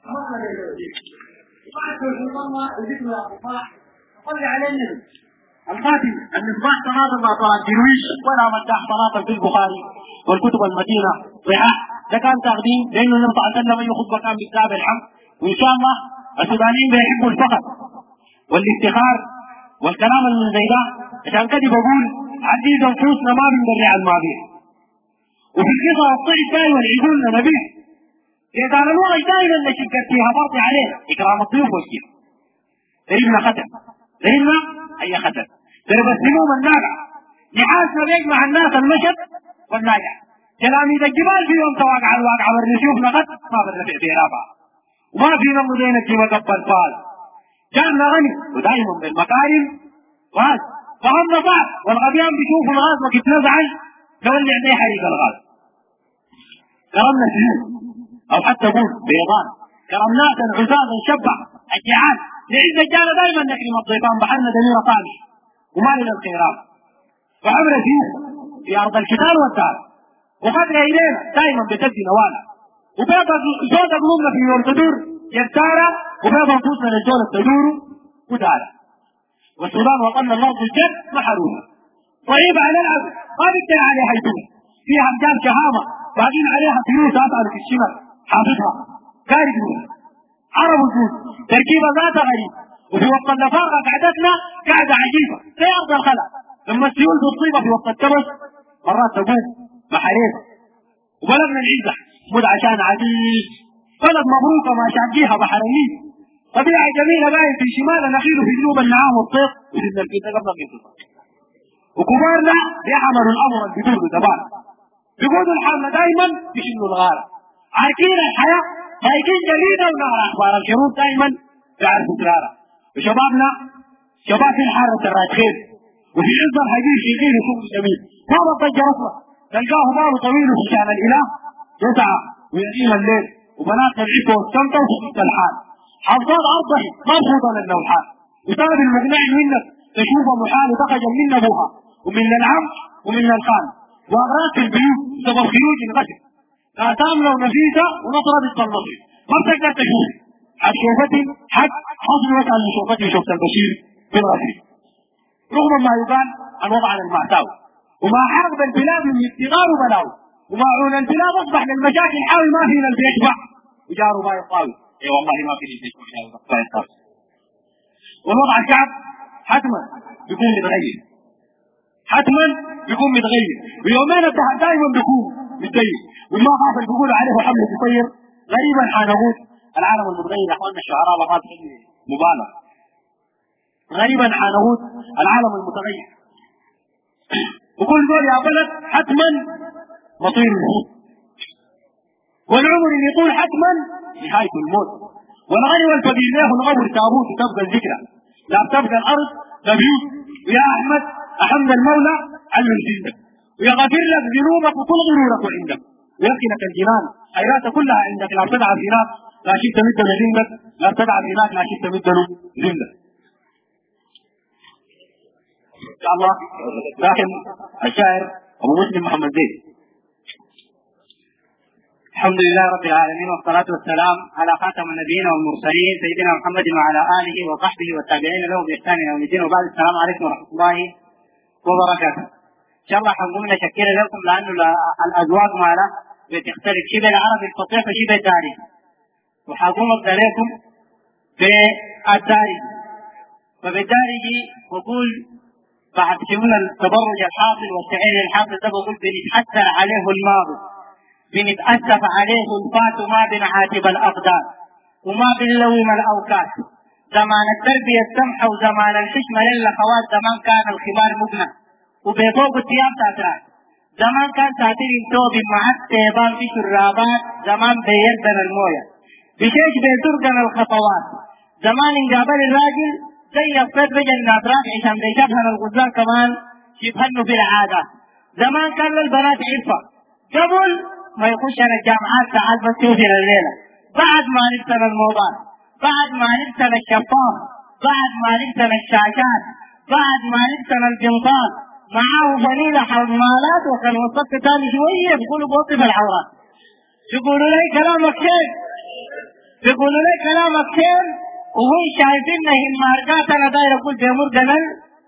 صلي على النبي الخاتم المصباح تناظر مع طه الدرويش ولا مداح تناظر في البخاري والكتب المتينه صحاح. ده كان تقديم لانه النبي صلى الله عليه وسلم اي خطبه كان بالكتاب الحمد. وان شاء الله السودانيين بيحبوا الفخر والافتخار والكلام اللي زي ده، عشان كده بقول عزيز نفوسنا ما بنقدر على الماضي. وفي القصه الصعيد دائما يقولنا نبيه إذا كان الوضع دائما نشكر فيها فرض عليه إكرام الضيوف والكيف. دربنا خطر دربنا أي خطر درب السموم الناقع نحاسنا بيجمع الناس المشد والناجع. تلاميذ الجبال في يوم تواقع الواقع والرسيوف نقد ما بدنا في رابعة وما في نمو دين الجيمة قبل فال. كان غني ودائما بالمكارم غاز فهم نصاح والغبيان بيشوفوا الغاز وقت نزعل لو اللي عليه حريق الغاز. كرمنا سيوف أو حتى بول بيضان كرمناك عزازا شبع الجعان لعز الجالة دائما نكرم الضيفان بحرنا دمير طامش وما لنا الخيرات وعمر فيه في أرض الكتاب والدار وخدنا إلينا دائما بتدي نوانا وبيضا زود قلوبنا في يوم تدور يختارة وبيضا نفوسنا للدولة تدور ودارة. والسودان وطن الأرض الجد محرومة طيب على الأرض ما بيقدر عليها يدور فيها أمجاد شهامة باقين عليها فلوس أفعل في الشمال حافظها كاري جنوب عرب وجود تركيبة ذات غريب. وفي وقت النفاقة قعدتنا قاعدة عجيبة في أرض الخلق لما السيول تصيبها في وقت التبس مرات تقوم محاريبة. وبلدنا العزة مد عشان عزيز بلد مبروكة ما شاقيها بحريين طبيعة جميلة باين في شمال النخيل وفي جنوب النعام والطيق وجدنا الكيسة قبل الانتصار. وكبارنا بيعملوا الأمر بدون دبار بيقولوا الحالة دايما بيشنوا الغارة عارفين الحياة ضايقين جليدة ونار أخبار الحروب دايما بيعرفوا درارة. وشبابنا شباب في الحارة الراجخين وفي عز الحديث يقين شغل جميل ما بطجة أصلا تلقاه باله طويل في شان الإله يسعى ويقيم الليل وبنات العفة والسمطة وخصوص الحال حافظات أرضه مرفوضة للنوحات وطلب المقنع منك تشوف محال وتخجل من أبوها ومن العم ومن الخان وأغراض في البيوت سبب خروج الغسل تاملة ونفيسة ونصرة بالطلمطي ما بتقدر تشوف حق شوفتي حق حصل وسأل لشوفتي شوفت البشير في الغسل رغم ما يقال عن وضع المعتاوي وما حرب البلاد من ابتغار وبلاو ومعون البلاد أصبح للمشاكل حاول ما فينا اللي يشبع وجاروا ما يطاوي اي والله ما فيني يشبع والوضع الشعب حتما يكون متغير حتما يكون متغير ويومين الدهر دائما بيكون متغير وما خاف بيقولوا عليه حمله يطير غريبا حانغوت العالم المتغير يا اخواننا الشعراء وقات مبالغ غريبا حانغوت العالم المتغير وكل دول يا بلد حتما مصير الهوت والعمر اللي يطول حتما نهاية الموت والغني والفقير له نغور تابوت وتبقى الذكرى لا تبقى الارض نبيوت ويا احمد احمد المولى علم جلدك ويغفر لك ذنوبك وكل غرورك عندك ويسكنك الجنان خيرات كلها عندك لا تدعى في ناس لا شئت مد لجندك لا تدعى في ناس لا شئت مد لجندك ان شاء الله. لكن الشاعر ابو مسلم محمد زيد. الحمد لله رب العالمين والصلاة والسلام على خاتم النبيين والمرسلين سيدنا محمد وعلى آله وصحبه والتابعين له بإحسان يوم الدين وبعد السلام عليكم ورحمة الله وبركاته. إن شاء الله حنقوم نشكر لكم لأنه الأذواق معنا بتختلف شبه العربي الفصيح وشبه الدارج وحنقوم أبدأ لكم بالدارج. فبالدارج بقول بعد شمول التبرج الحاصل والتعين الحاصل ده بقول بنتحسر عليه الماضي بنتأسف عليه الفات وما بنعاتب الأقدار وما بنلوم الأوقات. زمان التربية السمحة وزمان الحشمة للأخوات زمان كان الخمار مبنى وبيفوق الثياب تاترات زمان كان ساتر توب مع التيبان في شرابات زمان بيردن الموية بشيش بيترقن الخطوات زمان انقابل الراجل زي الصيد بجل ناطرات عشان بيشبهن الغزال كمان يبهن في العادة. زمان كان للبنات عفة قبل ما يخشن الجامعات ساعات بس يوصل الليلة بعد ما نبتن الموضات بعد ما نبتن الشفاف بعد ما نبتن الشاشات بعد ما نبتن الجنطات معاه فنيلة حمالات وكان وصفت تاني شوية يقولوا بوطف العورات يقولوا لي كلامك كيف بيقولوا لي كلامك خير وهم شايفيننا هم ماركات. انا داير اقول بيمر دلال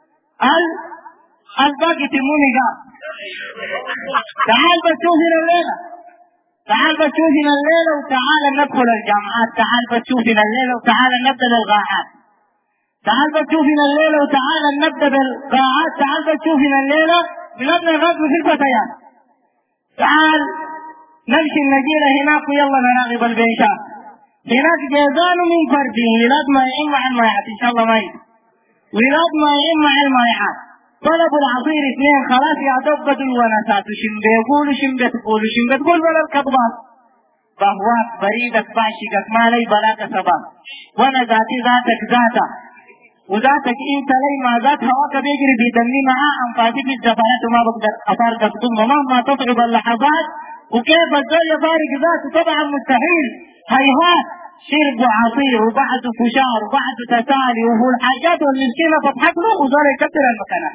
الباقي تموني قال تعال بتشوفنا الليله، تعال بتشوفنا الليله وتعال ندخل الجامعات، تعال بتشوفنا الليله وتعال نبدا الغاحات، تعال بتشوفنا الليله وتعال نبدا بالقاعات، تعال بتشوفنا الليله بنبدا الغزو في الفتيات، تعال نمشي النجيله هناك ويلا نراقب البيشات هناك. جيزان من فردين ولاد ما يعين مع المايحات ان شاء الله ما يعين، ولاد ما يعين مع المايحات. طلبوا العصير اثنين خلاص يا دوب بدوا الونسات وشم بيقولوا شم بتقولوا شم بتقول ولا الكضبات بهواك بريدك بعشقك ما لي بلاك سباب وانا ذاتي ذاتك ذاتا وذاتك انت لي ما ذات هواك بيجري بيدمي معاه انفاسي في الزفرات وما بقدر افارقك ثم مهما تطعب اللحظات وكيف الزول يفارق ذاته طبعا مستحيل. هيهات شربوا عصير وبعد فشار وبعد تسالي وهو الحاجات والمسكينه تضحك له وزول يكتر المكانات.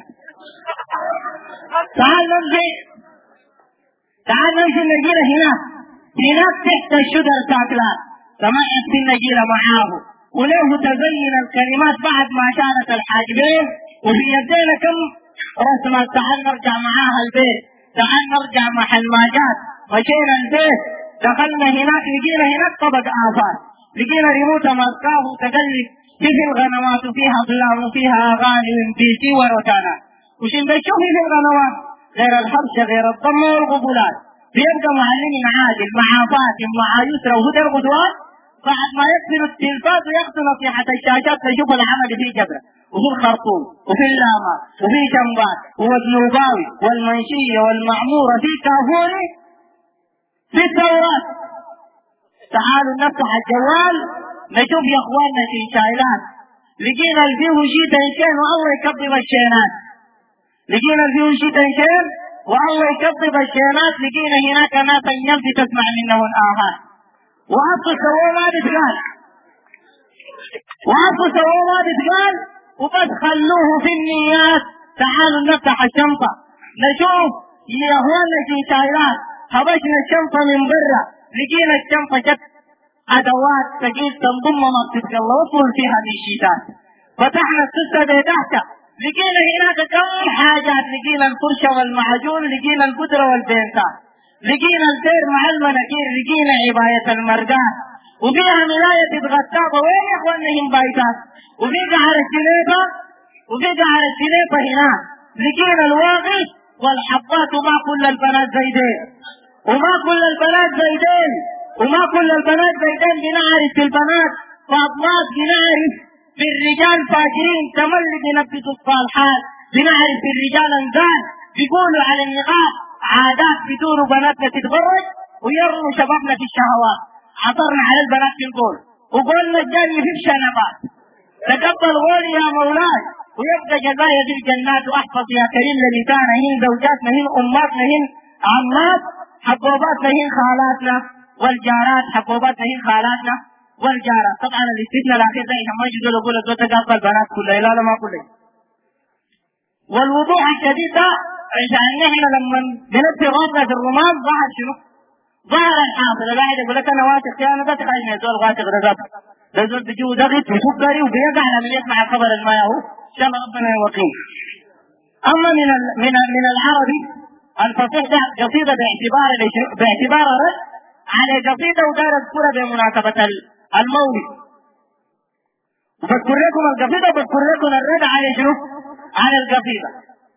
تعال نمشي، تعال نمشي النجيله هناك تحت الشجر ساكلات سمعت في النجيله معاه وله تزين الكلمات بعد ما شارت الحاجبين وفي يدينا كم رسمة. تعال نرجع معاها البيت، تعال نرجع محل ما جات. مشينا البيت دخلنا هناك لقينا هناك طبق آثار، لقينا ريموت ماسكاه وتقلب كيف الغنوات وفيها ظلام وفيها أغاني ومبيسي وروتانا وشين بشوف في الغنوات غير الحرش غير الضم والقبولات. بيبقى معلمين عادل مع فاتن مع يسرى وهدى الغدوات بعد ما يقفل التلفاز وياخذ نصيحة الشاشات تشوف العمل في جبرة وفي الخرطوم وفي اللامة وفي جنبات والنوباوي والمنشية والمعمورة في كافوري في الثورات. تعالوا نفتح الجوال نشوف يا اخواننا في شايلات لقينا فيه شيء تنشين والله يكذب الشينات، لقينا فيه شيء تنشين والله يكذب الشينات. لقينا هناك ناس يمشي تسمع منه الآهات وعطوا سووا ما بتقال وعطوا سووا ما بتقال وبس خلوه في النيات. تعالوا نفتح الشنطة نشوف يا اخواننا في شايلات. حبشنا الشنطة من برا لقينا الشنطة جت أدوات تجيب تنضم منطقة الله وصل فيها من الشيطان. فتحنا السلسلة تحت لقينا هناك كم حاجات، لقينا الفرشة والمعجون، لقينا القدرة والبنسة، لقينا الدير مع المناكير، لقينا عباية المرقات وفيها ملاية الغتابة. وين يا اخوانا هم بايتات؟ وفي قعر الجنيبة هناك لقينا الواغي والحبات. وما كل البنات زيدين بنعرف في البنات فاضلات، بنعرف في الرجال فاجرين تملي بنبتوا الصالحات، بنعرف في الرجال انزال بيقولوا على النقاط عادات بدوروا بناتنا تتبرج ويرموا شبابنا في الشهوات. عثرنا على البنات في القول وقولنا الجاني في الشنبات تقبل غولي يا مولاي ويبقى جزايا ذي الجنات. واحفظ يا كريم لنسانا هن زوجاتنا هن اماتنا هن عمات حبوباتنا هن خالاتنا والجارات حبوباتنا هن خالاتنا والجارات. طبعا الاستثناء الاخير ده ما يجوز يقول الزوج تقبل البنات كلها، لا ما كلها. والوضوح الشديد ده عشان نحن لما بنبتي غاطنا في الرماد ظهر شنو؟ ظهر الحاصل. الواحد يقول لك انا واثق يا انا بس خايف من الزول غاطق رزق الزول بيجيه ضغط وسكري وبيقع لما يسمع الخبر الماء هو ان شاء الله ربنا يوقيه. اما من العربي الفصيح ده قصيده باعتبار رد على قصيده ودار اذكرها بمناسبه المولد. وبذكر لكم القصيده وبذكر لكم الرد على شنو؟ على القصيده.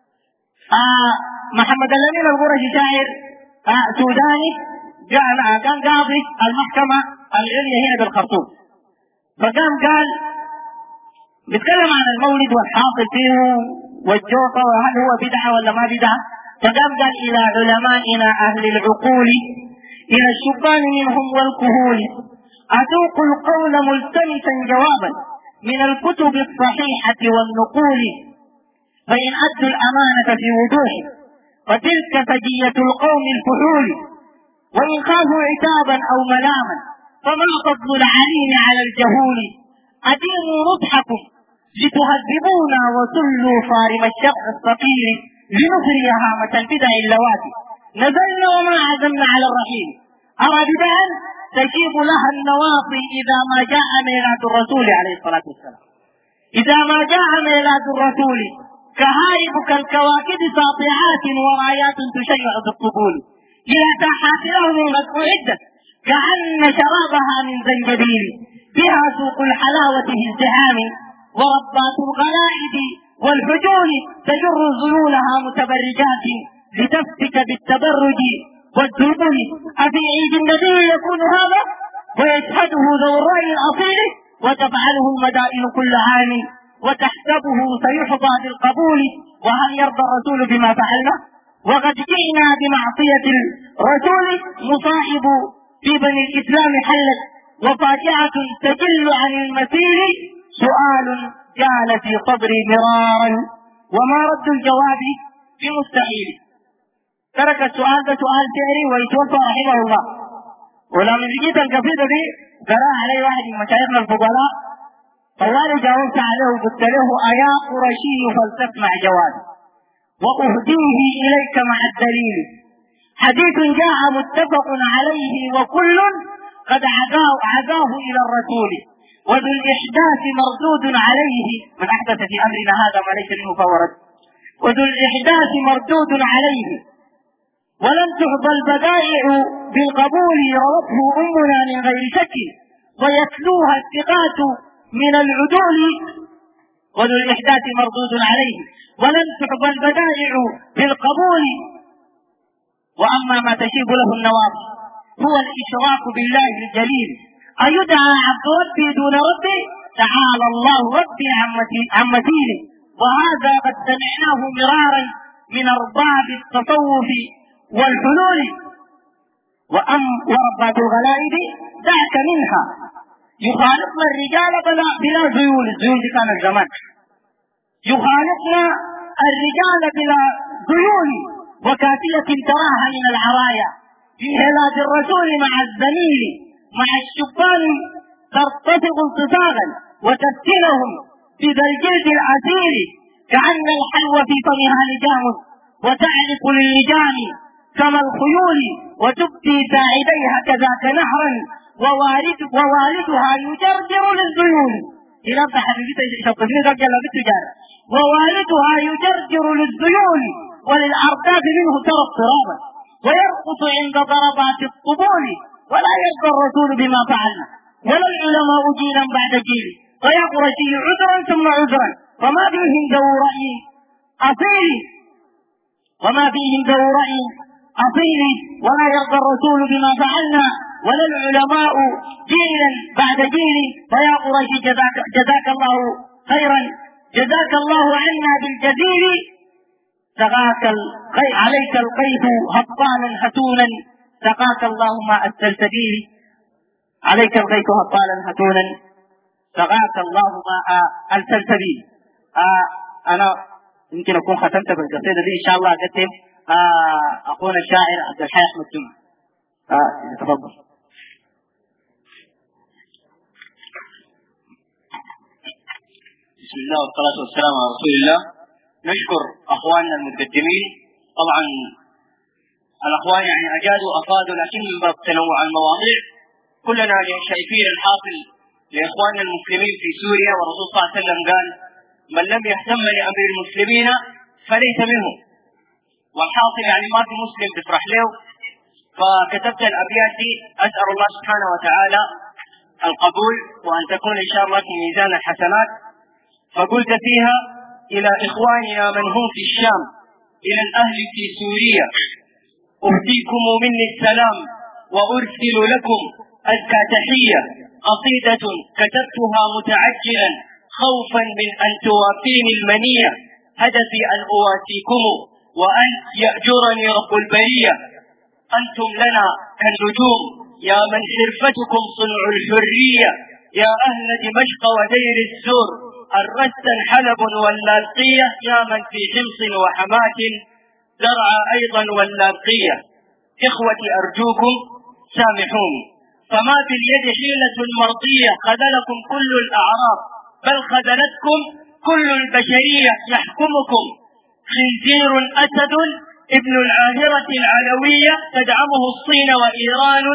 محمد الأمين القرشي شاعر سوداني كان قاضي المحكمة العليا هنا بالخرطوم، فقام قال بيتكلم عن المولد والحاصل فيه والجوطة وهل هو بدعة ولا ما بدعة. فقام قال إلى علمائنا أهل العقول إلى الشبان منهم والكهول أذوق القول ملتمسا جوابا من الكتب الصحيحة والنقول، فإن أدوا الأمانة في وضوح فتلك سجية القوم الفحول، وإن خافوا عتابا أو ملاما فما فضل العليم على الجهول. أديموا نضحكم لتهذبونا وسلوا صارم الشرع الصقيل لنخري هامة البدع اللواتي، نزلنا وما عزمنا على الرحيل. أرى بدعا تجيب لها النواصي إذا ما جاء ميلاد الرسول عليه الصلاة والسلام. إذا ما جاء ميلاد الرسول كهائب كالكواكب ساطعات ورايات تشيع بالطبول، إلى ساحات لهم قد أعدت كأن شرابها من زنجبيل، بها سوق الحلاوة في ازدحام، وربات الغلائد والحجول تجر ذيولها متبرجات لتفتك بالتبرج والدبل. أفي عيد النبي يكون هذا ويشهده ذو الرأي الأصيل، وتفعله المدائن كل عام وتحسبه سيحظى بالقبول. وهل يرضى الرسول بما فعلنا؟ وقد جئنا بمعصية الرسول، مصائب في بني الإسلام حلت وفاجعة تجل عن المثيل. سؤال جال في صدري مرارا وما رد الجواب بمستحيل. ترك السؤال ده سؤال شعري ويتوفى رحمه الله، ولما لقيت القصيدة دي قراها علي واحد من مشايخنا الفضلاء، طوالي جاوبت عليه وقلت له: أيا قرشي فلتسمع جوابي وأهديه إليك مع الدليل، حديث جاء متفق عليه وكل قد عزاه إلى الرسول، وذو الإحداث مردود عليه، من أحدث في أمرنا هذا ما ليس منه فهو رد، وذو الإحداث مردود عليه، ولم تحظى البدائع بالقبول، روته أمنا من غير شك ويتلوها الثقات من العدول. وذو الإحداث مردود عليه ولم تحظى البدائع بالقبول. وأما ما تشيب له النواصي هو الإشراك بالله الجليل، أيدعى عبد ربي دون ربي، تعالى الله ربي عن مثيله. وهذا قد سمعناه مرارا من أرباب التصوف والحلول. وربات الغلائد ذاك منها يخالطنا الرجال بلا ذيول، الذيول دي كان الزمان، يخالطنا الرجال بلا ذيول، وكافية تراها من العرايا في هلال الرسول مع الزميل، مع الشبان ترتفق انتصاغا وتسكنهم في ذا الجلد العسير، كأن الحلوى في فمها لجام وتعلق للجام كما الخيول، وتبكي ساعديها كذاك نهرا ووالدها يجرجر للذيول. إلى حبيبتي شطفني رجل بالتجارة. ووالدها يجرجر للذيول وللأركاب منه ترى اضطرابا، ويرقص عند ضربات الطبول. ولا يرضى الرسول بما فعلنا ولا العلماء جيلا بعد جيل، ويا قرشي عذرا ثم عذرا وما فيهم ذو رأي أصيل، وما فيهم ذو رأي أصيل. ولا يرضى الرسول بما فعلنا ولا العلماء جيلا بعد جيل، ويا قريش جزاك الله خيرا، جزاك الله عنا بالجزيل. سقاك عليك القيد هطالا هتونا، سقاك الله ماء السلسبيل. عليك القيد هطالا هتونا، سقاك الله ماء السلسبيل. أنا يمكن أكون ختمت بالقصيدة دي إن شاء الله. أقدم أخونا الشاعر عبد الحي أحمد جمعة. تفضل. بسم الله والصلاة والسلام على رسول الله. نشكر أخواننا المتقدمين. طبعا الأخوان يعني أجادوا أفادوا، لكن من باب تنوع المواضيع كلنا شايفين الحاصل لإخواننا المسلمين في سوريا، والرسول صلى الله عليه وسلم قال: من لم يهتم لأمر المسلمين فليس منهم. والحاصل يعني ما في مسلم تفرح له. فكتبت الأبيات دي أسأل الله سبحانه وتعالى القبول، وأن تكون إن شاء الله في ميزان الحسنات. فقلت فيها: إلى إخواننا من هم في الشام، إلى الأهل في سوريا، أهديكم مني السلام وأرسل لكم أزكى تحية، قصيدة كتبتها متعجلا خوفا من أن توافيني المنية، هدفي أن أواسيكم وأن يأجرني رب البرية. أنتم لنا كالنجوم يا من حرفتكم صنع الحرية، يا أهل دمشق ودير الزور، الرسا حلب واللاذقية، يا من في حمص وحماة زرع أيضا واللاذقية. إخوتي أرجوكم سامحوني، فما في اليد حيلة مرضية، خذلكم كل الأعراض بل خذلتكم كل البشرية. يحكمكم خنزير أسد ابن العاهرة العلوية، تدعمه الصين وإيران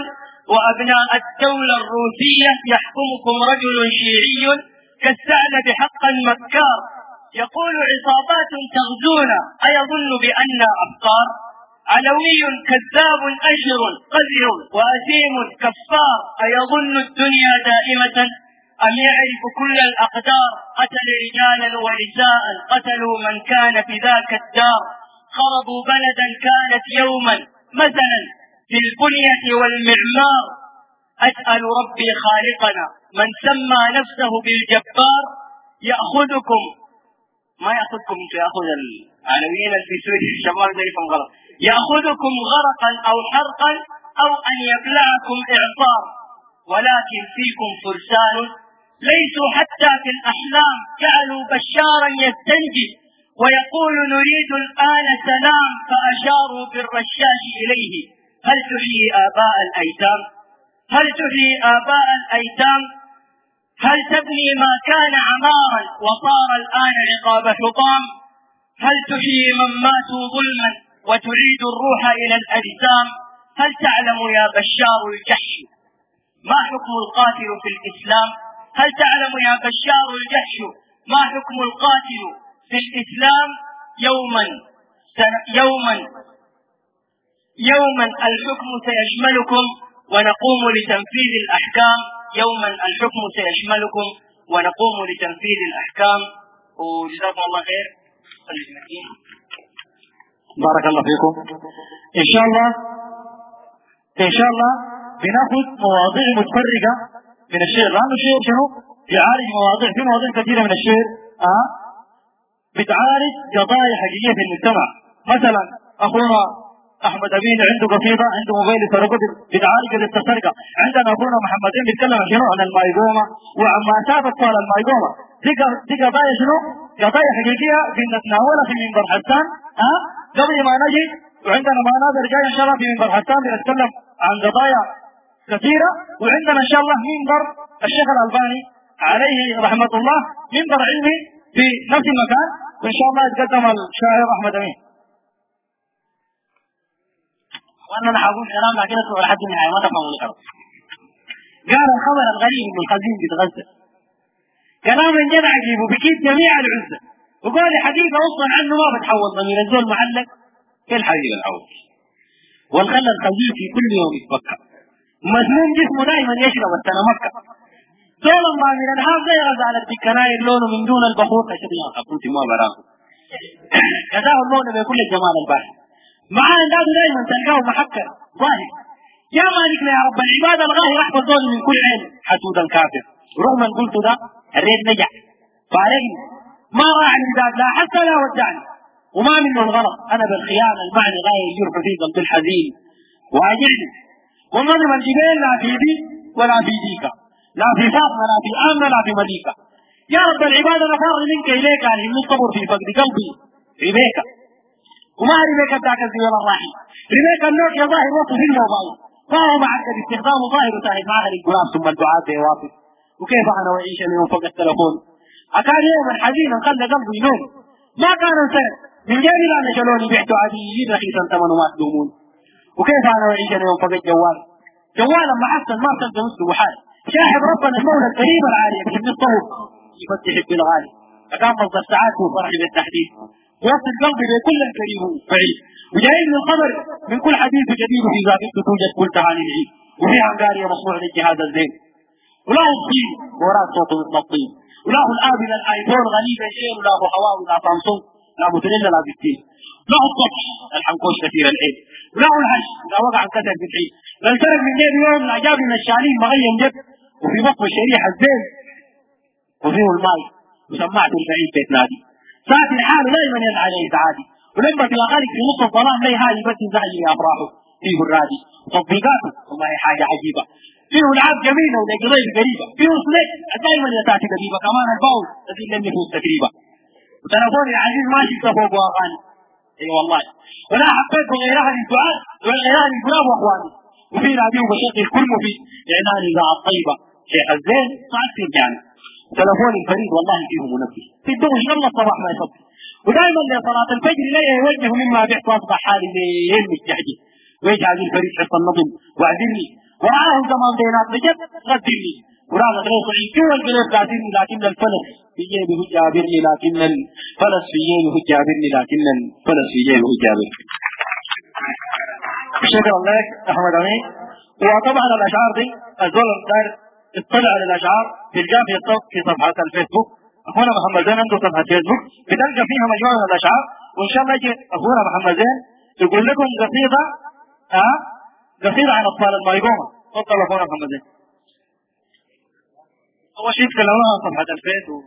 وأبناء الدولة الروسية يحكمكم رجل شيعي كالثعلب حقا مكار، يقول عصابات تغزونا أيظن بأننا أبقار، علوي كذاب أشر قذر وأثيم كفار، أيظن الدنيا دائمة أم يعرف كل الأقدار، قتل رجالا ونساء قتلوا من كان في ذاك الدار، خربوا بلدا كانت يوما مثلا في البنية والمعمار، أسأل ربي خالقنا من سمى نفسه بالجبار يأخذكم ما يأخذكم انتو يأخذ العالميين في سوريا الشمال ده يفهم غلط، يأخذكم غرقا أو حرقا أو أن يبلعكم إعصار، ولكن فيكم فرسان ليسوا حتى في الأحلام جعلوا بشارا يستنجي ويقول نريد الآن سلام، فأشاروا بالرشاش إليه هل تحيي آباء الأيتام، هل تحيي آباء الأيتام، هل تبني ما كان عمارا وصار الآن عقاب حطام، هل تحيي من ماتوا ظلما وتعيد الروح إلى الأجسام، هل تعلم يا بشار الجحش ما حكم القاتل في الإسلام، هل تعلم يا بشار الجحش ما حكم القاتل في الإسلام، يوما الحكم سيشملكم ونقوم لتنفيذ الأحكام، يوما الحكم سيشملكم ونقوم لتنفيذ الأحكام. وجزاكم الله خير. بارك الله فيكم. إن شاء الله بناخذ مواضيع متفرقة من الشعر، لأنه الشعر شنو؟ يعالج مواضيع، في مواضيع كثيرة من الشعر بتعالج قضايا حقيقية في المجتمع. مثلا أخونا أحمد أمين عنده قصيدة، عنده موبايل سرقه بتعالج السرقة. عندنا أخونا محمد أمين بيتكلم عن شنو؟ عن المايقومة وعن مأساة أطفال المايقومة. دي قضايا شنو؟ قضايا حقيقية بنتناولها في منبر حسان قبل ما نجي. وعندنا مناظر جاية إن شاء الله في منبر حسان بنتكلم عن قضايا كثيرة. وعندنا إن شاء الله منبر الشيخ الألباني عليه رحمة الله، منبر علمي في نفس المكان، وإن شاء الله يتقدم الشاعر أحمد أمين. وأنا هقول كلام لكن أسمع لحد النهاية ما تفهموا الكلام. قال الخبر الغريب من الخزين بيتغزل كلام من جد عجيب وبكيت جميع العزة، وقال حقيقة أصلا عنه ما بتحول ضمير الزول معلق في الحقيقة الحول، والخلى الخزين في كل يوم يتفكر مسموم جسمه دائما يشرب السنمكة دولا ما من الهاب زي غزالة الكناير لونه من دون البخور كشبيه أقوتي ما براكم كذاه اللون بكل الجمال الباهي معاه انداده دائما تلقاه محكر ظاهر. يا مالكنا يا رب العباد الغاهر احفظ ظلم من كل عين حسود الكافر. رغم ان قلت ده الريت نجح فارقني ما راح الوداد لا حتى لا ودعني وما منه الغلط. انا بالخيانه المعنى غايه يجرح في قلب الحزين واجعني والنظم الجبال لا في دي ولا في ديك، لا في فاطمه لا في امنه لا في مليكه. يا رب العباد انا فار منك اليك ان الصبر في فقد قلبي في بيك وما رميك ذاك الزيول الراحي رميك النوك يا ظاهر وصف في الموبايل فهو معك باستخدام ظاهر وساهد معها للقرآن ثم الدعاء بيواصل. وكيف انا واعيش اليوم فوق التلفون اكان يوما حزينا خلى قلبي ينوم ما كان انسان من جانب انا شلوني بعت عاديين رخيصا ثمن ما تلومون. وكيف انا واعيش اليوم فوق الجوال جوالا ما حسن ما تلقى مسلم وحال شاهد ربنا المولى الكريم العالي بحب الصوت يفتح بالغالي فكان مصدر سعادته وفرحي بالتحديد وصل قلبي بكل الكريم بعيد وجايب من الخبر من كل حديث جديد في ذاكرته توجد كل تعالي العيد وفيها انقاريه مصنوع للجهاز الزين وله الصين وراء صوته مثل الطين وله الآبل الايفون غريب الشيء ولا ابو هواوي لا سامسونج لا موتوريلا لا بكتير له الطفش الحنكوش كثير العين وله الهش اذا وقع الكسر في الحين للفرق من جيب يوم لا جاب من الشالين مغيم جب وفي بطن الشريحه الزين وفيه الماي وسمعت البعيد بيت نادي ساعة الحال دائما يدعى عليه سعادي ولما في غارق في نص الظلام لي هذه بس زعلي افراحه فيه الرادي وتطبيقاته والله حاجه عجيبه فيه العاب جميله ولقضيه قريبه فيه سلك دائما يتاتي دبيبه كمان الباول الذي لم يفوز تقريبا وتلفوني العزيز ما شفت فوق واغاني اي والله ولا حبيت غيرها للدعاء وغيرها للقراب واخواني وفي راديو بشكل كل مفيد اعلاني اذاعه الطيبه شيخ الزين ساعات في الجامع تلفوني الفريد والله فيه منبه في الدوش يلا الصباح ما يصبح ودائما لصلاة الفجر لا يوجه مما بعت واصبح حالي زي المستحجي ويجعل الفريد حصة النظم واعذرني وراهم كمان بينات بجد غدني ورانا تروح جوا القلب قاعدين لكن الفلس في جيبه جابرني لكن الفلس في جيبه جابرني لكن الفلس في جيبه جابرني. شكرا لك احمد امين. وطبعا الاشعار دي الزول داير اطلع على الاشعار تلقاه في صفحه الفيسبوك. اخونا محمد زين عنده صفحه فيسبوك بتلقى فيها مجموعه من الاشعار، وان شاء الله يجي اخونا محمد زين يقول لكم قصيده قصيده عن اطفال المايقومه. تفضل اخونا محمد زين. اول شيء تكلمنا عن صفحه الفيسبوك.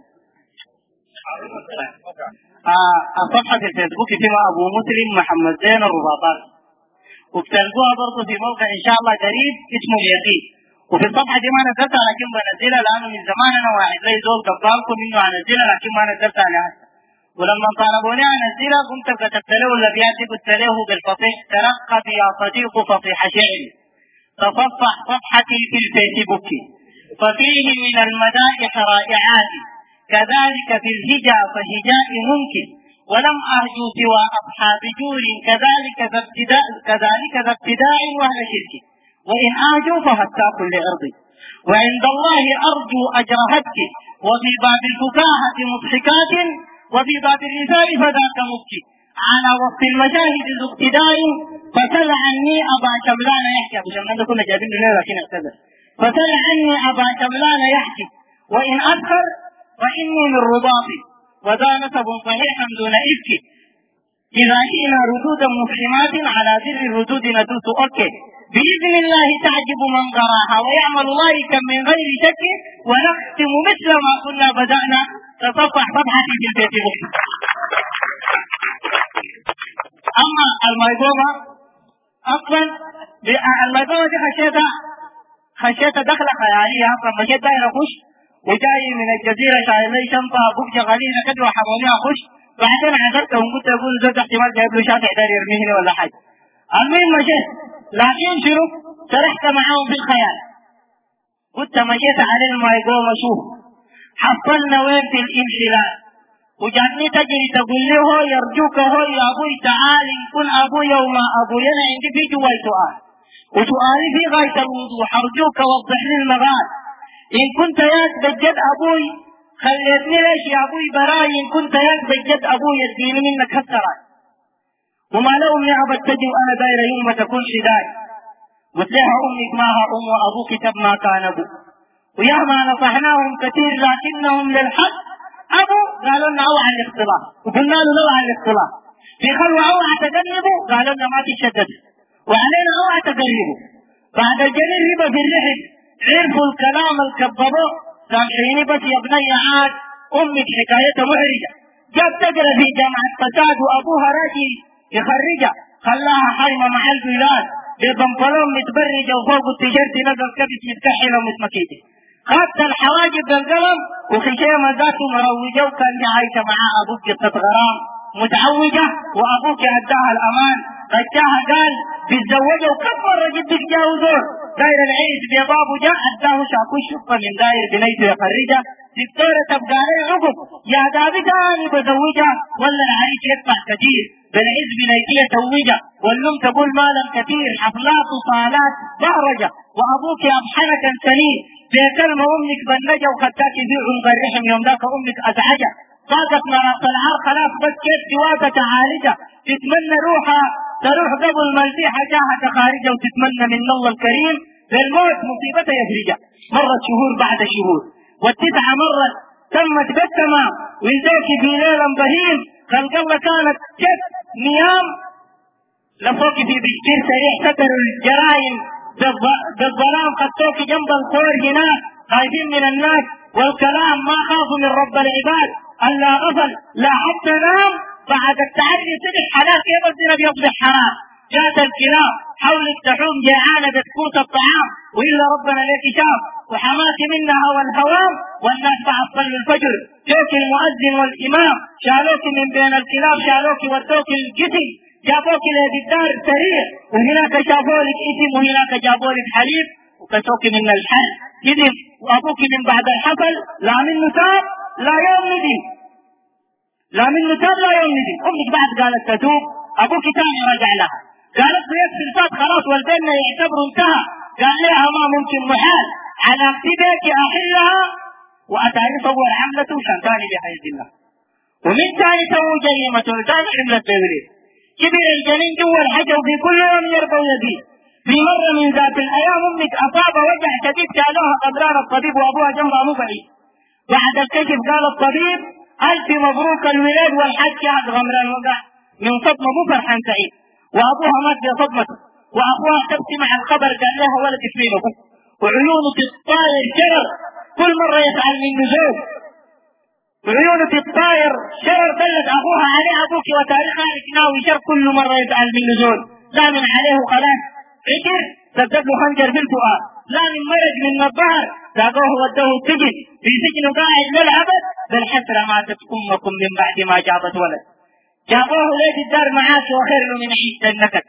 صفحه الفيسبوك اسمها ابو مسلم محمد زين الرباطات، وبتلقوها برضه في موقع ان شاء الله قريب اسمه اليقين. وفي الصفحه دي ما نزلتها لكن بنزلها لانه من زمان انا واحد زي زول قبالكم انه انزلها لكن ما نزلتها لهسه. ولما طالبوني انزلها قمت كتبت له الابيات قلت له بالفصيح ترقب يا صديق فصيح شعري تصفح صفحتي في الفيسبوك ففيه من المدائح رائعات كذلك في الهجا فهجاء ممكن ولم أرجو سوى أصحاب جور كذلك ذا ابتداع وأهل شرك وإن أرجو فهتاك لعرضي وعند الله أرجو أجر هتك وفي باب الفكاهة مضحكات وفي باب الرثاء فذاك مبكي على وقت المشاهد ذو اقتداء فسل عني أبا شملان يحكي. أبو شملان ده كنا جايبين له لكن اعتذر. فسل عني أبا شملان يحكي وإن أذكر فإني من رباطي وذا نسب صحيحا دون إفك إذا جئنا ردودا مفحمات على ذر الردود ندوس أوكي بإذن الله تعجب من قراها ويعمل لايكا من غير شك ونختم مثل ما كنا بدأنا تصفح صفحتي في الفيسبوك. أما المايقومة أصلا المايقومة دي خشيتها دخلة خيالية أصلا مشيت داير أخش وجاي من الجزيرة شايل لي شنطة بوك غالية كده وحموني أخش بعدين عزلتهم قلت أقول زوج احتمال جايب له شافع داير يرميني ولا حاجة. المهم مشيت لكن شنو سرحت معاهم في الخيال. قلت مشيت عليه ما يقوم أشوف حصلنا وين في الانحلال وجاتني تجري تقول له يرجوك هو يا أبوي تعال كن أبوي وما أبوي أنا عندي في جواي سؤال وسؤالي في غاية الوضوح أرجوك وضح لي المغال إن كنت ياك بجد أبوي خليتني ليش يا أبوي براي إن كنت ياك بجد أبوي يديني منك هالسراي وما لو أمي أبد تجي وأنا دايرة يوم ما تكون شداي قلت لها أمك ماها أم وأبوك تب ما كان أبو وياما نصحناهم كثير لكنهم للحق أبو قالوا لنا أوعى الاختلاط وقلنا له نوعى الاختلاط في خلوة أوعى تقربوا قالوا لنا ما تشدد وعلينا أوعى تقربوا بعد الجنين ربا في الرحل عرفوا الكلام الكذبوا سامحيني بس يا ابني عاد امك حكايتها محرجه جاب تقرا في جامعه فساد وابوها راجل يخرجها خلاها حايمه مع البلاد ببنطلون متبرجه وفوق التيشيرت نزل كبس متكحله ومتمكيته خدت الحواجب بالقلم وخشيمه ذاته مروجه وكان عايشه معها ابوك قصه غرام متعوجه وابوك اداها الامان رجاها قال بتزوجها وكم مره جدك جاوزوه داير العيش بيضابه جاء اداه شاكو شفه من داير بنيته يخرجها دكتوره تبقى عليه عقب يا دابي تاني بزوجها ولا العريس يدفع كثير بالعز بنيتيه توجها والام تقول مالا كثير حفلات وصالات بهرجه وابوك ابحنه كان سليم بكلمه امك بنجه وخدتك يبيع مقرحم يوم ذاك امك ازعجه ضاقت مرات العار خلاص بس كيف جوازها تعالجها تتمنى روحها تروح قبل ما الفيحة جاهة خارجة وتتمنى من الله الكريم للموت مصيبتها يفرجها مرت شهور بعد شهور والتسعة مرت تمت بالتمام ويزوك في ليلة بهيم خلق الله كانت كيف نيام لفوق في بشتير سريع ستر الجرائم بالظلام خدتوك جنب الخور هناك خايفين من الناس والكلام ما خافوا من رب العباد ألا غفل لا حتى نام بعد التعري صدق حلال كيف الزنا بيصبح حرام جاءت الكلاب حولك تحوم جيعانة بتفوت الطعام وإلا ربنا لك شاف وحماك منها والهوام والناس بعد صلي الفجر جوك المؤذن والإمام شالوك من بين الكلاب شالوك ودوك الجسم جابوك للدار سريع وهناك شافولك اسم وهناك جابولك حليب وكسوك من الحل كذب وأبوك من بعد الحفل لا من نساب لا يوم ندم لا من نساب لا يوم ندم أمك بعد قالت تتوب أبوك تاني رجع لها قالت له يكفي الفات خلاص والبنا يعتبروا انتهى قال لها ما ممكن محال على اكتبك احلها واتعرف اول حملته عشان ثاني بحيث الله. ومن ثاني سووا جريمة ثاني حملة توريد. كبر الجنين جوا الحجر في كل يوم يربو يزيد. في مرة من ذات الأيام أمك أصاب وجع شديد كالوها قدران الطبيب وأبوها جنبها مو بعيد. بعد الكشف قال الطبيب ألف مبروك الولاد والحج قاعد غمران وقع من صدمة مو فرحان سعيد. وأبوها مات بصدمته وأخوها تبكي مع الخبر قال لها ولد اسمين أبوك وعيونه تطاير شرر كل مرة يسأل من نزول. عيونه الطاير شرر دلت أخوها عليه أبوك وتاريخها ناوي شر كل مرة يسأل من نزول. لا من عليه خلاص عشر سدد له خنجر في الفؤاد. لا من مرج من الظهر ساقوه ودوه السجن في سجن قاعد للأبد بل حسرة ماتت أمكم من بعد ما جابت ولد. جابوه ليت الدار معاك وخير له من عيش النكد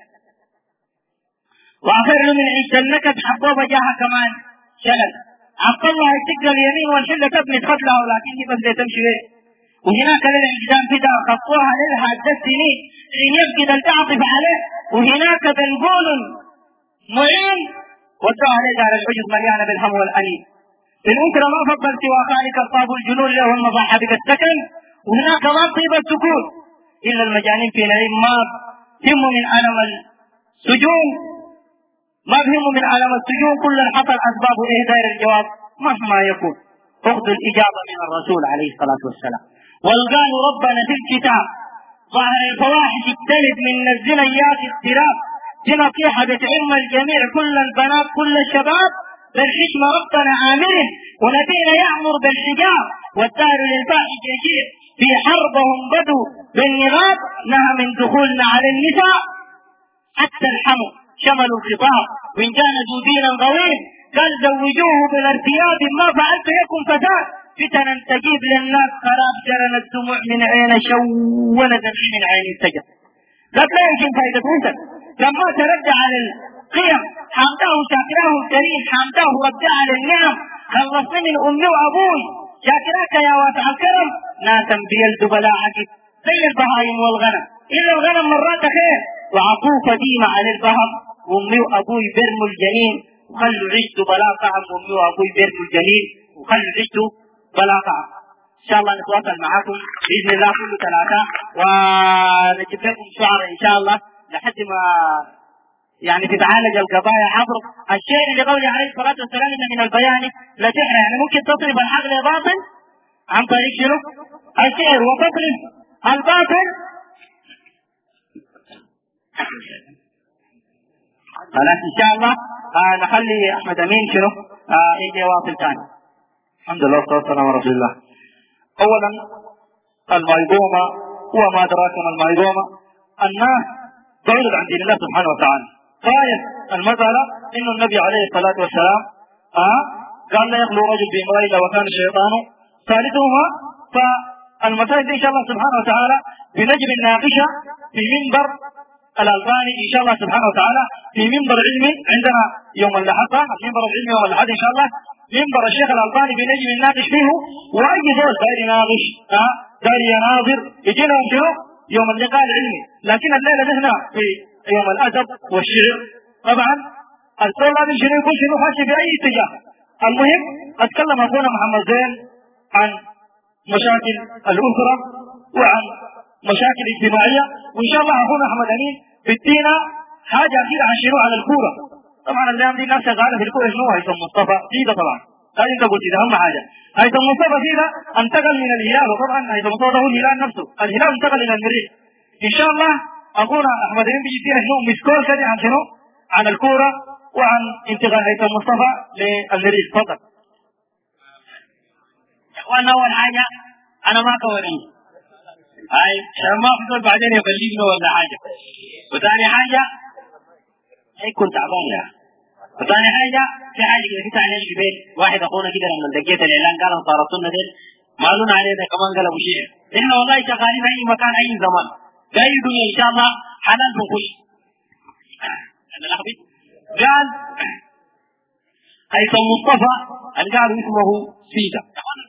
وخير له من عيش النكد. حبوه جاها كمان شلل عبد الله يتقل اليمين والحلة تبني تخدلها ولكن هي بس تمشي ليه. وهناك للإجدام فدا خطوها لها 10 سنين حين يفقد التعطف عليه. وهناك بنقول معين ودعوا عليه دار العجز مليانة بالهم والأنين. الأسرة ما فضل سوى خالق الطاب الجنون له المصاحب السكن. وهناك ما طيب السكون إلا المجانين في نعيم ما هم من ألم السجون ما بهم من ألم السجون. كل حصل أسباب إهدار الجواب مهما يكون أخذ الإجابة من الرسول عليه الصلاة والسلام. والقالوا ربنا في الكتاب ظهر الفواحش اجتنب من الزنيات اضطراب. دي نصيحة بتعم الجميع كل البنات كل الشباب بالحكمة ربنا آمره ونبينا يأمر بالحجاب. والدار للفاحش يشير في حربهم بدوا بالنغاب. نهى من دخولنا على النساء حتى الحمو شملوا الخطاب وإن كان ذو دين غويم قال زوجوه بالارتياب ما فعلت يكن فتاة فتنا تجيب للناس خراب جرن الدموع من عين شونة من عين السجن. لكن لا يمكن فائدة موسى لما ترجع على القيم حامداه شاكراه الكريم حامداه رجع على النعم خلصني من أمي وأبوي شاكراك يا واسع الكرم ناسا بيلد بلا عجب زي البهايم والغنم إلا الغنم مرات خير وعطوف ديما على البهم وأمي وأبوي برموا الجنين وخلوا عشت بلا طعم. وأمي وأبوي برموا الجنين وخلوا عشت بلا طعم. إن شاء الله نتواصل معكم بإذن الله كل ثلاثة ونجيب لكم شعر إن شاء الله لحد ما يعني تتعالج القضايا عبر الشعر اللي قوله عليه الصلاة والسلام إن من البيان لسحر. يعني ممكن تصرف الحق لباطل عن طريق شنو؟ الشعر وتصرف الباطل خلاص إن شاء الله نخلي أحمد أمين شنو يجي واصل ثاني. الحمد لله والصلاة والسلام على رسول الله. أولا الميضومة وما أدراك ما الميضومة. الناس بعيد عن دين الله سبحانه وتعالى. غاية المسألة إن النبي عليه الصلاة والسلام قال لا يخلو رجل بامرأة إلا وكان الشيطان ثالثهما. فالمسائل إن شاء الله سبحانه وتعالى بنجم الناقشة في منبر الألباني إن شاء الله سبحانه وتعالى في منبر علمي عندنا يوم الأحد منبر العلمي يوم الأحد إن شاء الله منبر الشيخ الألباني بنجم الناقش فيه. وأي دول داير يناقش داير يناظر يجينا شنو يوم اللقاء العلمي. لكن الليلة نحن في يوم الأدب والشعر طبعا الكل هذا شنو يقول شنو ماشي في أي اتجاه. المهم أتكلم أخونا محمد زين عن مشاكل الأسرة وعن مشاكل اجتماعية. وإن شاء الله أخونا أحمد أمين بدينا حاجة أكيد عن شنو على الكورة. طبعا الأيام دي الناس شغالة في الكورة شنو هيثم مصطفى كده طبعا هذه أنت قلت ده أهم حاجة. هيثم مصطفى كده انتقل من الهلال وطبعا هيثم مصطفى هو الهلال نفسه الهلال انتقل إلى المريخ. إن شاء الله أخونا أحمد أمين بيجينا شنو مسكول كده عن شنو عن الكورة وعن انتقال هيثم مصطفى للمريخ. تفضل. إخواننا أول حاجة أنا ما كوني هاي عشان ما أفضل بعدين يبلغنا ولا حاجة. وثاني حاجة هيك كنت تعبان يا. وثاني حاجة في حاجة كده كنت عليها في البيت واحد أخونا كده لما دقيت الإعلان قال طارتنا ديل ما لون علينا كمان قلبوا شيء. إحنا والله شغالين أي مكان أي زمان قايدوا إن شاء الله حلال بنخش. أنا لحظة قال هيثم مصطفى اللي قالوا اسمه سيدا.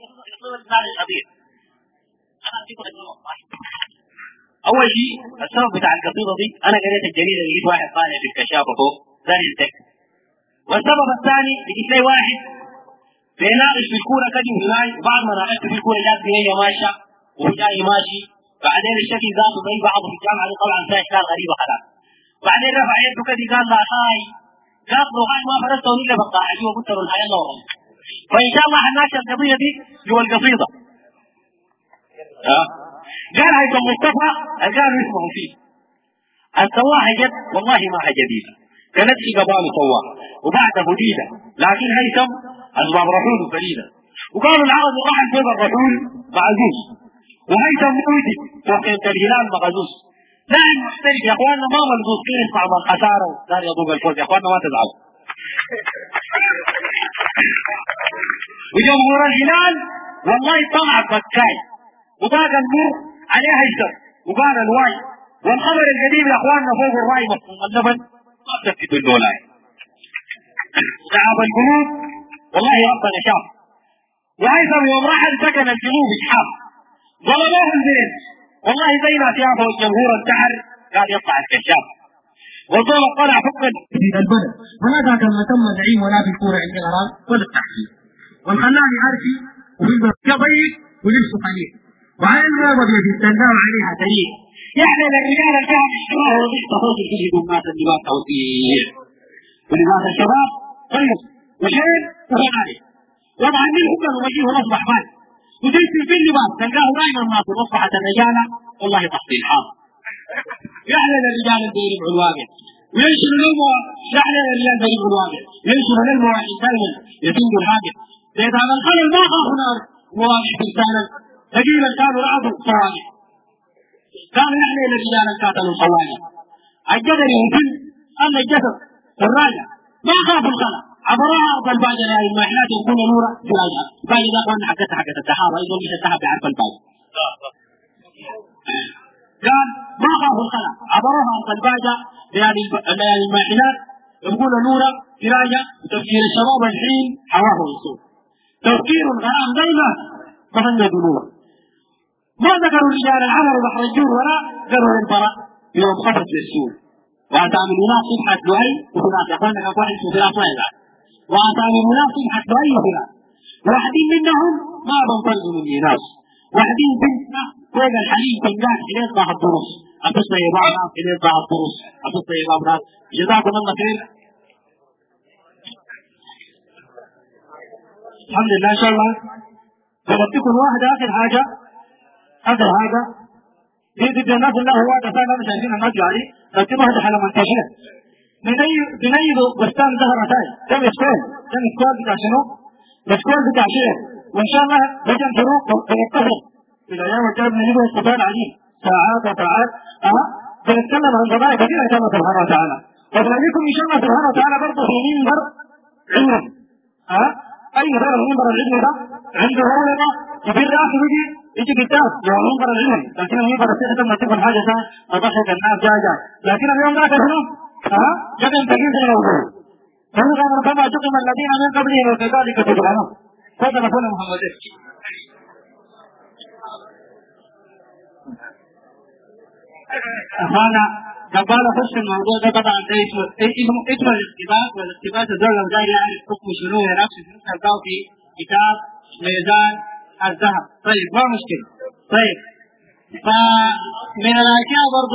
أول شيء السبب بتاع القصيدة دي أنا قريت الجريدة لقيت واحد طالع في الكشافة فوق ثاني التك والسبب الثاني لقيت لي واحد بيناقش في الكوره كده هناي، وبعد ما ناقشت في الكوره جات هي ماشيه وهو جاي ماشي، بعدين الشكل ذاته زي بعضه في الجامعه دي طبعا فيها اشكال غريبه خلاص. بعدين رفع يده كده قال لا هاي، قال له هاي ما فرست ولا بقطع عليه وقلت له الحياه الله والله. فان شاء الله حناقش القضيه دي جوا القصيده. قال هيثم مصطفى قالوا اسمه فيه السواحه جد والله ما هي جديده، كانت في قبال سواح وبعد بديده، لكن هيثم اسباب رحول فريده. وقالوا العرب راح فوق الرحول معزوز، وهيثم موجد فوق الهلال مغزوز. لاعب محترف يا اخواننا، ما ملزوز كيف يدفع من الخساره ودار يذوق الفوز يا اخواننا، ما تزعلوا. وجمهور الهلال والله طلع بكاي وضاق النور عليه هيثم وقال الواي، والخبر القديم يا اخواننا فوق الراي مفهوم اللبن ما تسكتوا الدولاي. تعب القلوب والله ربنا شاف. وهيثم يوم راح سكن الجنوب اشحاف ظلموه البيت والله زي ما ثيابه الجمهور انتحر قال يطلع الكشاف. والدولة طلع فوق في البلد ولا ذاك ما تم زعيم ولا في الكورة عند الغرام ولا التحكيم. والخلاني عارفي وفي البركة ضيق ولبسه قليل وعلى المرض يجي التنزام عليها تاريخ. يعني للرجال الكهف اشتراه وضيق فوق الجيل دمات اللباس توسيع ولباس الشباب طيب وشين وغنالي وضع من حكم وجيه ونصبح مال وجيت في اللباس تلقاه دائما ما تصبحت الرجالة والله تحصيل حاضر. يعلن الرجال الدين بالواقع وينشر للموا يعلن الرجال الدين بالواقع ينشر للموا دائما يتم الحاجة لأن الخلل ما خافوا نار مواقع تنسانا تقريبا كانوا رعبوا الصواجع كانوا يعلن الرجال الكاتلوا الصواجع الجدر يمكن أن الجسد الراجع ما خافوا الخلل عبروها أرض الباجة لأي الماحلات يكون نورا في راجع باجة ذاك وانا حقت التحارة أيضا مش التحاب بعرف الباجة قال ما خافوا الخلع عبروها أرض الباجة لأي الماحلات يكون نورا في راجع وتفكير الشباب الحين حواه ويصور تفكير الغرام دايما مهنة دنور. ما ذكروا رجال العمر بحر الجور ولا قروا البراء يوم خفت للسور وأتعمل مناف صبحة لؤي وفراس يقولنا كواحد اسمه فراس ويزع وأتعمل مناف صبحة لؤي وفراس واحدين منهم ما بنطلق من ميراث واحدين بنتنا فوق الحليب تنقاش إليه ضاع الدروس أتصل يباع ناس إليه ضاع الدروس أتصل يباع ناس. جزاكم الله خير. الحمد لله إن شاء الله. فبديكم واحدة آخر حاجة دي الناس الله هو دفعنا مش عارفين الناس عليه لكن واحدة حالة منتشرة بنيدوا بستان زهرة تاي كم سكول بتاع شنو؟ السكول بتاع شيء وإن شاء الله بجن شروق ويتصل في الأيام الجاية بنجيبه استفاد عليه ساعات بنتكلم عن قضايا كثيرة إن شاء الله سبحانه وتعالى. وبنبيكم إن شاء الله سبحانه وتعالى برضه في منبر علم أي غير المنبر العلمي ده عنده هو كبير راسه يجي كتاب لو منبر العلم لكن المنبر السياسي لما تكون حاجة تضحك الناس جاي لكن اليوم ذاك شنو؟ جبن تجيب زي الموضوع فهو كان ربما جقم الذين من قبلهم وكذلك تجعلون تفضل أخونا محمد. هذا قبل خش الموضوع ده طبعا ده اسمه الاقتباس والاقتباس الدولة الغير يعرف حكم شنو ينافس تلقاه في كتاب ميزان الذهب. طيب ما مشكلة. طيب فمن الأشياء برضو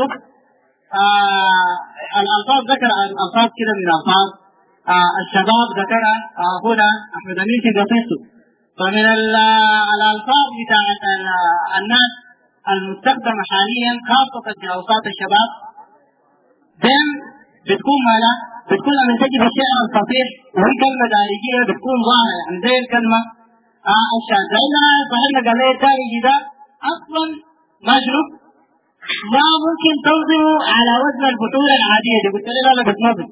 الألفاظ ذكر الألفاظ كده من الألفاظ الشباب ذكر هنا أحمد أمين في قصيدته. فمن الألفاظ بتاعت الناس المستخدمة حاليا خاصة في أوساط الشباب دم بتكون مالا بتكون لما تجي في الشعر الفصيح وهي كلمة دارجية بتكون ظاهرة يعني زي الكلمة الشاذة لأنها صحيحنا قال لي الدارجي ده أصلا مجرب ما ممكن تنظره على وزن البطولة العادية دي قلت لي لا بتنظر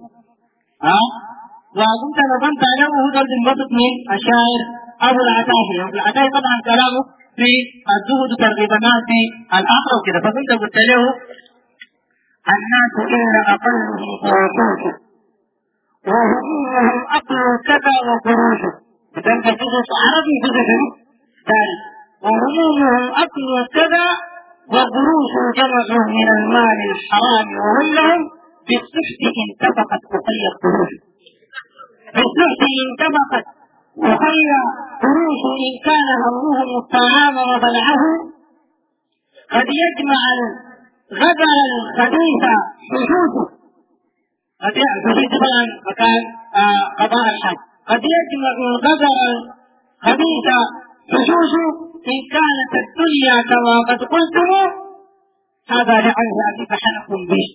وقمت نظمت عليه وهو ده المنبسط من الشاعر أبو العتاهي. أبو العتاهي طبعا كلامه في الزهد ترغيب الناس في الآخرة وكذا فكنت قلت له الناس إلا أقله ووقوته وهمومهم أقل كذا وقروشه بدأت جزء عربي جزء ثالث وهمومهم أقل كذا وقروش جمعوا من المال الحرام وهم لهم بالسحت انتفقت بقية قروش. بالسحت إن طبقت وخير فروش إن كان همهم الطعام وبلعه قد يجمع الغدر الخبيث حشوشه قد طبعا مكان قضاء الحج قد يجمع الغدر الخبيث حشوشه إن كانت الدنيا كما قد قلتم هذا لعنه أبي فحنكم به.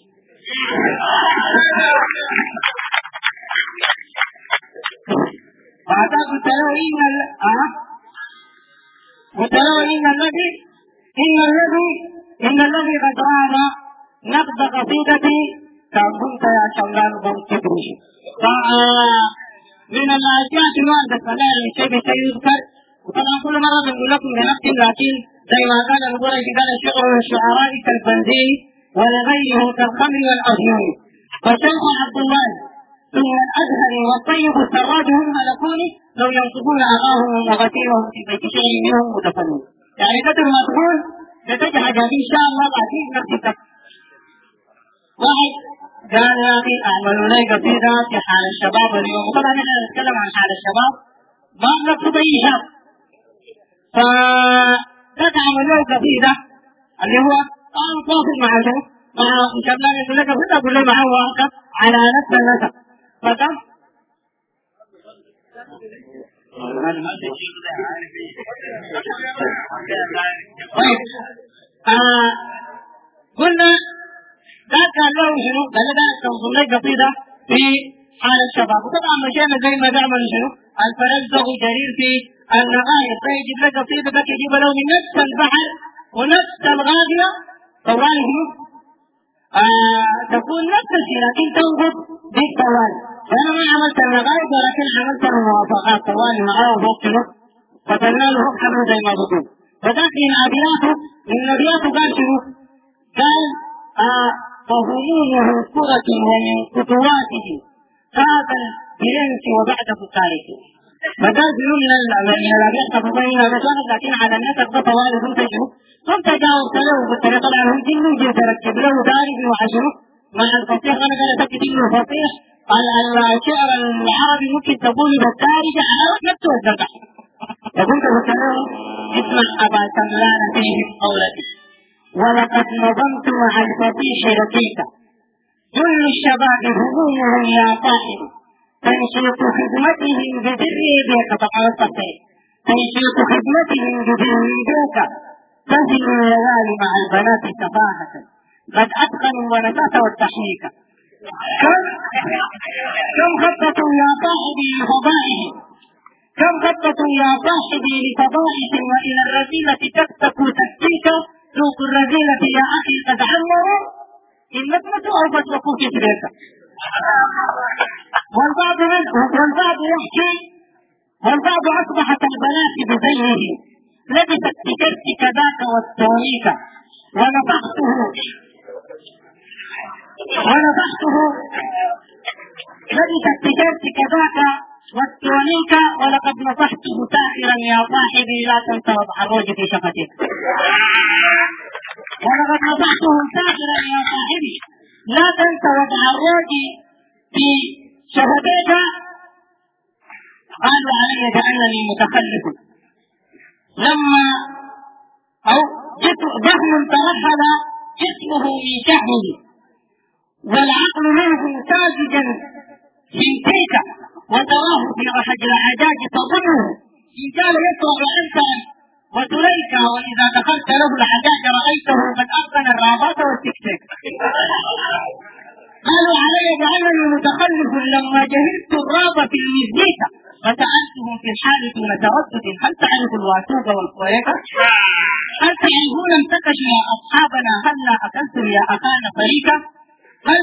وهذا قلت له إن الذي قد رام نقد قصيدتي كان كنت يا شغال بمتبرش. من الأشياء الواردة فلا شيء يذكر، وطبعا كل مرة بنقول لكم بنفس، لكن زي ما قال القريش قال الشعر والشعراء كالبنزين ولغيره كالخمر والأفيون. فشيخ عبد الله ثم الأزهر والطيب السراج هم ملكوني لو ينصبون أخاهم وغسيرهم في بيت شيء منهم مدفنون. يعني قدر ما تقول ستجحد إن شاء الله بعدين نفسك. واحد قال يا أخي أعملوا لي قصيدة في حال الشباب اليوم، وطبعا نحن نتكلم عن حال الشباب ما نقصد أي شاب، فتعمل له قصيدة اللي هو تواصل مع شنو؟ مع شباب يقول لك قصيدة أقول له معه واقف على نفس النسق فكم؟ قلنا ذاك قال له شنو؟ قال له ذاك توصل لك قصيدة في حال الشباب، وطبعا مشينا زي ما بيعمل شنو؟ الفلسفة جرير في النغاية، فيجيب لك قصيدة ذاك يجيب له من نفس البحر ونفس الغابية طوال تكون نفس الشيء لكن تنقض بالطوال. فأنا ما عملت النغاية ولكن عملت الموافقات طوال معاه وفوق شنو؟ فتنا له حمل زي ما بقول. فذاك من أبياته قال شنو؟ قال فهمومه كرة ومن خطواته هذا البرنس وبعده تاريخه. فقال شنو من الأبيات تفضلين الرسالة، لكن على النسق ده طوال ثم شنو؟ ثم تجاوزت له بالطريقة طبعا هم جنوا جي تركب له دارج وحشنو مع الفصيح. أنا قال أتكد إنه فصيح الشعر العربي ممكن تقول بالدارج على نفسه الدرجة. فقلت له اسمع أبا سمران فيه قولتي ولقد نظمت مع الفصيح ركيكا كل الشباب همومهم يا صاحب تنشيط خدمتهم بذريتك فقالت تنشيط خدمتهم بذريتك تنزل الليالي مع البنات سفاهة قد أتقنوا ونسات والتحنيك كم خطة يا صاحبي لفضائه كم خطة يا صاحبي لفضائه وإلى الرذيلة تكتك تكتيك ذوق الرذيلة يا أخي قد عمروا إن نتمتوا أو بسوقوا في سبيلك. والبعض أصبحت البنات بزيه لبست بكرتك ذاك والتونيك ونفخته لبست بكرتك ذاك والتونيك ولقد نصحته ساخرا يا صاحبي لا تنسى وضع الروج في شفتك. ولقد نصحته ساخرا يا صاحبي لا تنسى وضع الروج في شفتك. قالوا علي كأنني متخلف لما أو جسم ترحل جسمه من شهره والعقل منه ساذجا سنتيك وتراه في رحج العجاج تظنه إن كان يطرق أنثى وتليك وإذا دخلت له العجاج رأيته قد أبطن الرابط والتكتيك. قالوا علي بأنني متخلف لما جهلت الراب في المزيكا فسألتهم في الحال دون تردد هل تعرف الواتوب والقويكة؟ هل تعرفون امتكش يا أصحابنا هلا أكلتم يا أخانا فريكا؟ هل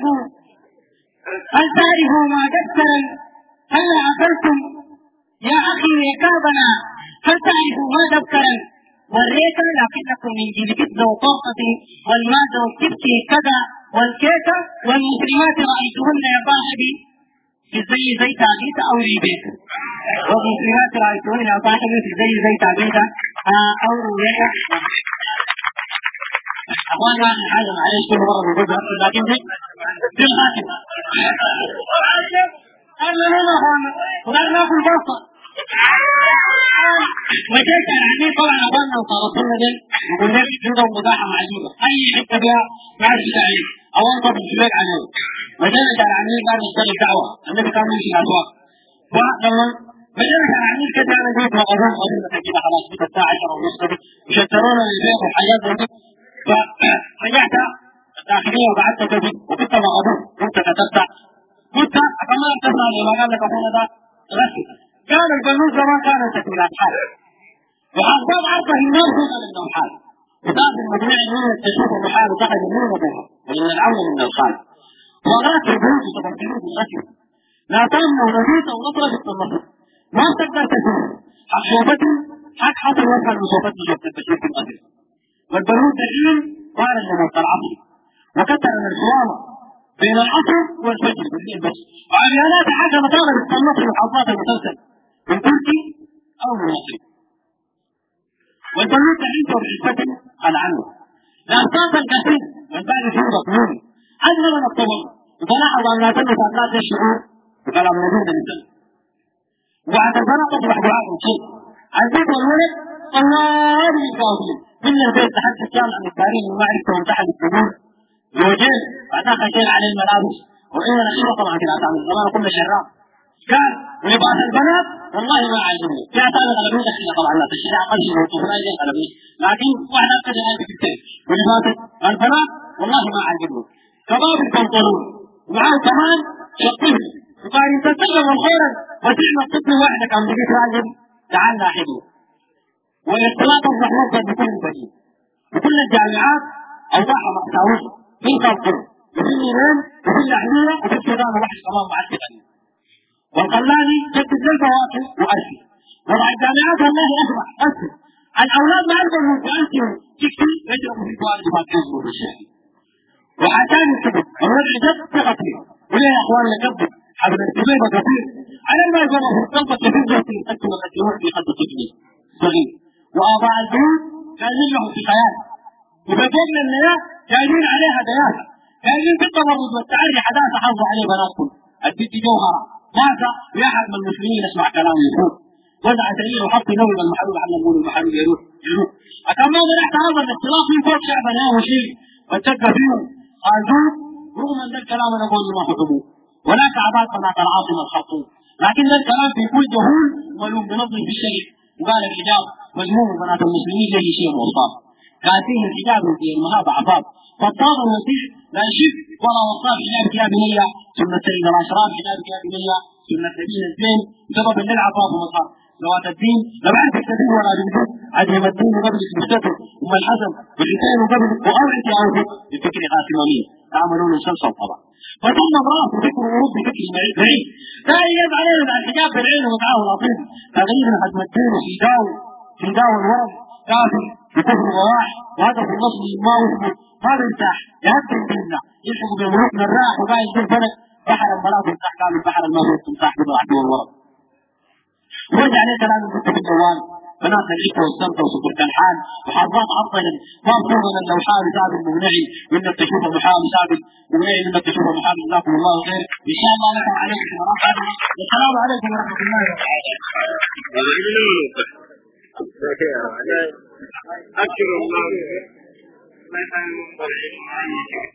تعرفوا ما دسترا هلا أكلتم يا أخي ركابنا؟ هل تعرفوا ما دسترا والريكا لكنكم من جيل كبد وطاقة والمادة والكبت كذا والكيكة والمسلمات رأيتهن يا صاحبي في زي تعبيت أو ريبيت والمسلمات رأيتهن يا صاحبي في زي تعبيت أو ريبيت. أخوانا حاجة معلش كل مرة بقولها لكن دي بالخاتم قال له لا يا اخوانا وقال ناكل بصل. مشيت على العميل طبعا اخوانا وصارت لنا دي يقول لك عندهم مزاحمه عجيبه اي حته فيها ما عادش داعي او انت بتشلك عليه. مشيت على العميل قال نشتغل دعوه النبي كان يمشي على الاسواق. فلما مشيت على العميل كده انا جيت وقفهم قضيه كده خلاص بقت الساعه 10 ونص وشترونا للبيت وحاجات زي دي. فرجعت الداخليه وقعدت كذب وكنت مغضوب كنت كتبت قلت كمان تسمع لما قال لك اخونا ده رسم. كان البنود زمان كانت تكميلات حال وحضر عرضه النار هو من الحال وذات المجموع من التشوف المحال وتحت النور بها ومن العون من الخال وغات البنود وتبطلون بالغسل لا تامن ونبيت ونطرد النصر ما تقدر تشوف حق شوفتي حق حصل وفى المصوفتي شفت التشوف الأدري والبنود دليل قال لنا العصر وكتر من الحوامة بين العصر والفجر بالليل بس وعمليات حاجة مطالب الصنف المحافظات المسلسل من تركي أو من مصري والبنود عنده بالفتن على عنه الأساس الكثير من بعد شهور أطلوني هذا من الطبع وفلاحظ أن لا تنسى أبناء الشهور وكلام نبيل الإنسان وعند البناء تصبح دعاء شيء البيت والولد الله يقاضي من البيت لحد الكلام عن التاريخ وما عرفته وانتحل القبور زوجين بعدها خشين على الملابس وإن الأخيرة طبعا كده تعمل زمان كل شراء كان ولباس البنات والله ما عجبني فيها تعمل قلبين دخيلة طبعا لا تشريع قلبي وطفلا يجين قلبين لكن واحدة أبتدى هذه كتير ولباس البنات والله ما عجبني كباب البنطلون ومعاه كمان شقيه وقال انت تسلم الخيرا وتعمل طفل واحدة كان بيجيك راجل تعالنا حلو والاختلاط الزحمات بكل البنين بكل الجامعات أوضاعها مأساوية في القرطر وفي الإيران وفي الأحمية وفي السودان وواحد كمان مع التقنية والقلاني جدد للفواكه وأرسل وضع الجامعات والله أسمع أرسل الأولاد ما يرضوا من فأرسل تكتي يجربوا في فوائد فاتحين بالشيء وحتاني الكبت الوضع جد تغطي وليه يا أخوان لكبت حبل الكبيبة كثير على ما يجربوا في القلبة كثير جوتي أنتم الأسلوات في قد تكني صغير وآباء البيوت جايين لهم في خيال وبدون النياه جايين عليها دياسة جايين في التمرد والتعري حداثة حافظوا عليه بناتكم البنت جوهرة ماذا يحد من المسلمين يسمع كلام يقول وضع سرير وحط نوم المحلول حنا نقول المحلول يروح أكمل من تحت هذا الاختلاف في فوق شعبنا وشيء واتجه فيهم خالدون رغم أن الكلام نقول ما حكموه ولا كعبات صناعة العاصمة الخطوم لكن الكلام في كل جهول ملوم بنظر في الشيء وقال الحجاب مجموع بنات المسلمين زي شيء وصفات قال فيه الحجاب في المهاب عفاف فالطاغ المسيح لا يشف ولا وصاف حجاب يا بنية سنة سيد الأشراف حجاب يا بنية سنة نبيل الزين سبب للعفاف ومصار ذوات الدين لا بعد التدين ولا بالجد عدم الدين قبل المستتر ثم الحسن والحسين قبل وأوعد يعوض بفكر قاسمين تعملون مسلسل طبعا فثم امرأة فكر ورود بفكر بعيد لا يجب علينا مع الحجاب بالعين ومعاه الأطيب تغيير حجم الدين في داو الورم كافي بكفر وواح وهذا في النصر ما وصل ما بيرتاح يهدم بينا يلحق بملوكنا الراح وقاعد يجيب بلد بحر الملاك يفتح كامل بحر المغرب تمساح بالراحة والورم ورجع عليه كلام الكتب في الجوال بنات العفة والسمطة وسكرة الحال وحظات عطلا ما مفروضا لو حال ثابت مبنعي من التشوف المحال ثابت مبنعي من التشوف المحال جزاكم الله خير ان شاء الله لكم عليكم ورحمة السلام عليكم ورحمة الله وبركاته.